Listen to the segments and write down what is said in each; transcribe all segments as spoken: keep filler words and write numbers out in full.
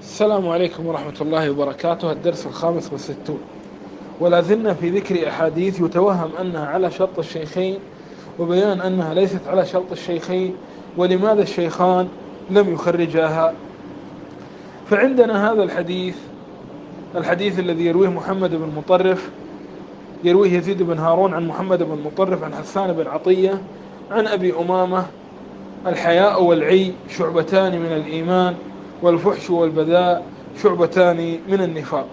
السلام عليكم ورحمة الله وبركاته. الدرس الخامس والستون، ولا زلنا في ذكر أحاديث يتوهم أنها على شرط الشيخين، وبيان أنها ليست على شرط الشيخين ولماذا الشيخان لم يخرجاها. فعندنا هذا الحديث الحديث الذي يرويه محمد بن مطرف، يرويه يزيد بن هارون عن محمد بن مطرف عن حسان بن عطية عن أبي أمامة: الحياء والعي شعبتان من الإيمان، والفحش والبذاء شعبتان من النفاق.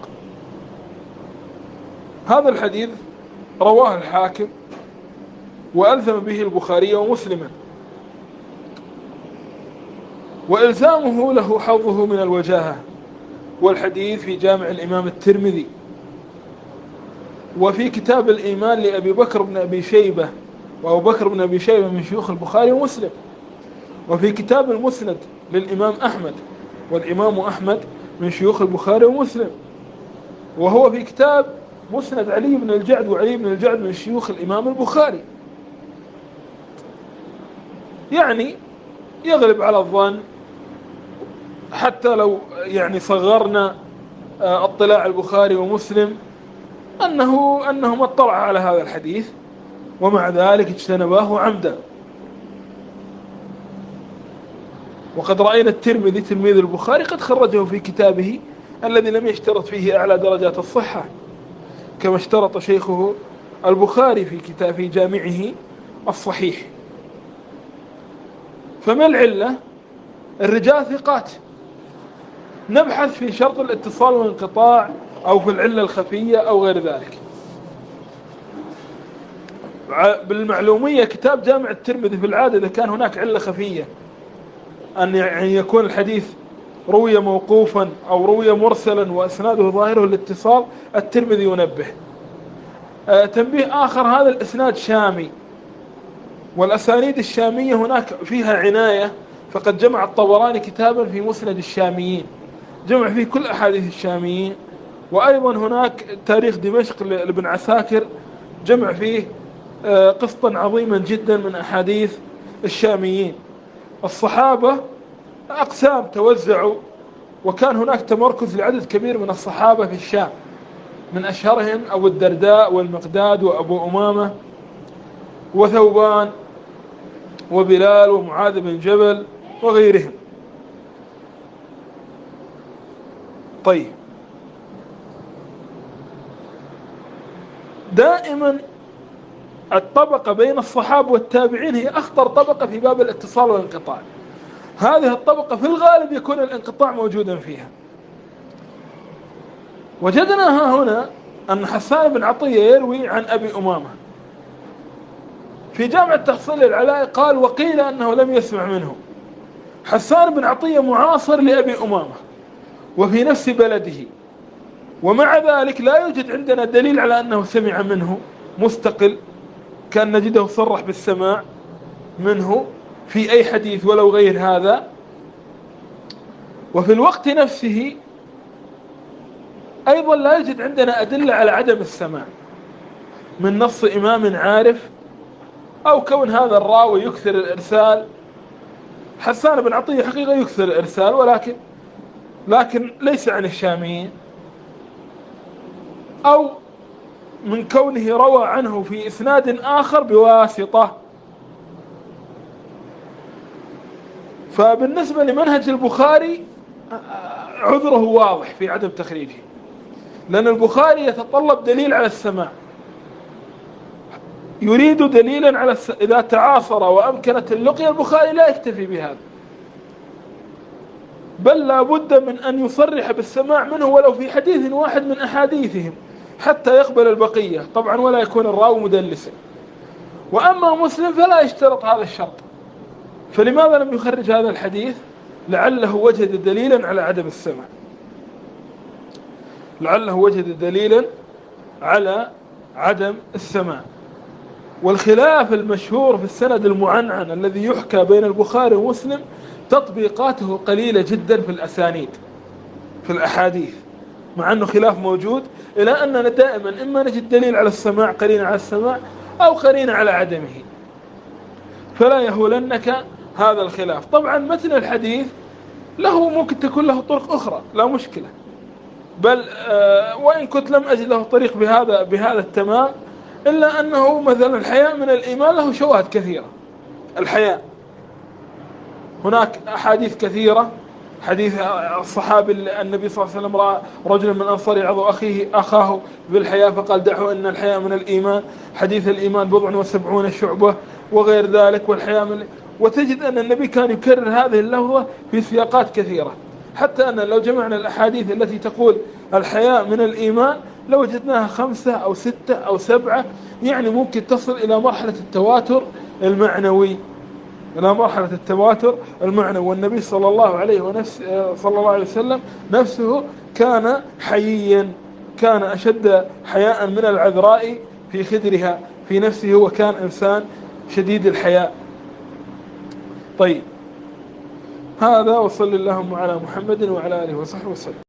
هذا الحديث رواه الحاكم وألزم به البخاري ومسلما، وإلزامه له حظه من الوجاهة. والحديث في جامع الإمام الترمذي، وفي كتاب الإيمان لأبي بكر بن أبي شيبة، وأبو بكر بن أبي شيبة من شيوخ البخاري ومسلم، وفي كتاب المسند للإمام أحمد، والإمام أحمد من شيوخ البخاري ومسلم، وهو في كتاب مسند علي بن الجعد، وعلي بن الجعد من شيوخ الإمام البخاري. يعني يغلب على الظن، حتى لو يعني صغرنا اطلاع البخاري ومسلم، أنه أنهم اطلع على هذا الحديث ومع ذلك اجتنباه عمدا. وقد رأينا الترمذي تلميذ البخاري قد خرجه في كتابه الذي لم يشترط فيه أعلى درجات الصحة، كما اشترط شيخه البخاري في كتاب في جامعه الصحيح. فما العلة؟ الرجال ثقات، نبحث في شرط الاتصال والانقطاع أو في العلة الخفية أو غير ذلك. بالمعلومية كتاب جامع الترمذي في العادة إذا كان هناك علة خفية، أن يعني يكون الحديث روي موقوفا أو روي مرسلا وإسناده ظاهره الاتصال، الترمذي ينبه. آه تنبيه آخر: هذا الإسناد شامي، والأسانيد الشامية هناك فيها عناية، فقد جمع الطبراني كتابا في مسند الشاميين جمع فيه كل أحاديث الشاميين، وأيضا هناك تاريخ دمشق لابن عساكر جمع فيه آه قسطا عظيما جدا من أحاديث الشاميين. الصحابة أقسام توزعوا، وكان هناك تمركز لعدد كبير من الصحابة في الشام، من أشهرهم أبو الدرداء والمقداد وأبو أمامة وثوبان وبلال ومعاذ بن جبل وغيرهم. طيب، دائما الطبقة بين الصحابة والتابعين هي أخطر طبقة في باب الاتصال والانقطاع. هذه الطبقة في الغالب يكون الانقطاع موجودا فيها. وجدنا هنا أن حسان بن عطية يروي عن أبي أمامة. في جامع التحصيل العلاء قال: وقيل أنه لم يسمع منه. حسان بن عطية معاصر لأبي أمامة وفي نفس بلده، ومع ذلك لا يوجد عندنا دليل على أنه سمع منه مستقل، كان نجده صرح بالسماع منه في أي حديث ولو غير هذا. وفي الوقت نفسه أيضا لا يوجد عندنا أدلة على عدم السماع من نص إمام عارف أو كون هذا الراوي يكثر الإرسال. حسان بن عطية حقيقة يكثر الإرسال، ولكن لكن ليس عن الشاميين، أو من كونه روى عنه في إسناد آخر بواسطة. فبالنسبة لمنهج البخاري عذره واضح في عدم تخريجه، لأن البخاري يتطلب دليل على السماع، يريد دليلا على الس... إذا تعاصر وأمكنت اللقية البخاري لا يكتفي بهذا، بل لا بد من أن يصرح بالسماع منه ولو في حديث واحد من أحاديثهم حتى يقبل البقية طبعا، ولا يكون الراوي مدلسا. وأما مسلم فلا يشترط هذا الشرط، فلماذا لم يخرج هذا الحديث؟ لعله وجد دليلا على عدم السماع، لعله وجد دليلا على عدم السماع. والخلاف المشهور في السند المعنعن الذي يحكى بين البخاري ومسلم تطبيقاته قليلة جدا في الأسانيد في الأحاديث، مع أنه خلاف موجود، إلى أننا دائما إما نجد دليل على السماع قرينة على السماع أو قرينة على عدمه، فلا يهولنك هذا الخلاف. طبعا متن الحديث له ممكن تكون له طرق أخرى لا مشكلة، بل آه وإن كنت لم أجد له طريق بهذا بهذا التمام، إلا أنه مثلا الحياء من الإيمان له شواهد كثيرة. الحياء هناك أحاديث كثيرة، حديث الصحابي النبي صلى الله عليه وسلم رأى رجلا من الأنصار يعظ أخيه أخاه بالحياء فقال دعه إن الحياء من الإيمان، حديث الإيمان بضع وسبعون شعبة وغير ذلك، والحياء من، وتجد أن النبي كان يكرر هذه اللفظة في سياقات كثيرة، حتى أن لو جمعنا الأحاديث التي تقول الحياء من الإيمان لوجدناها خمسة أو ستة أو سبعة، يعني ممكن تصل إلى مرحلة التواتر المعنوي، إلى مرحلة التواتر المعنوي. والنبي صلى الله عليه ونفس صلى الله عليه وسلم نفسه كان حييا، كان أشد حياء من العذراء في خدرها في نفسه، وكان إنسان شديد الحياء. طيب، هذا وصلى اللهم على محمد وعلى آله وصحبه وسلم.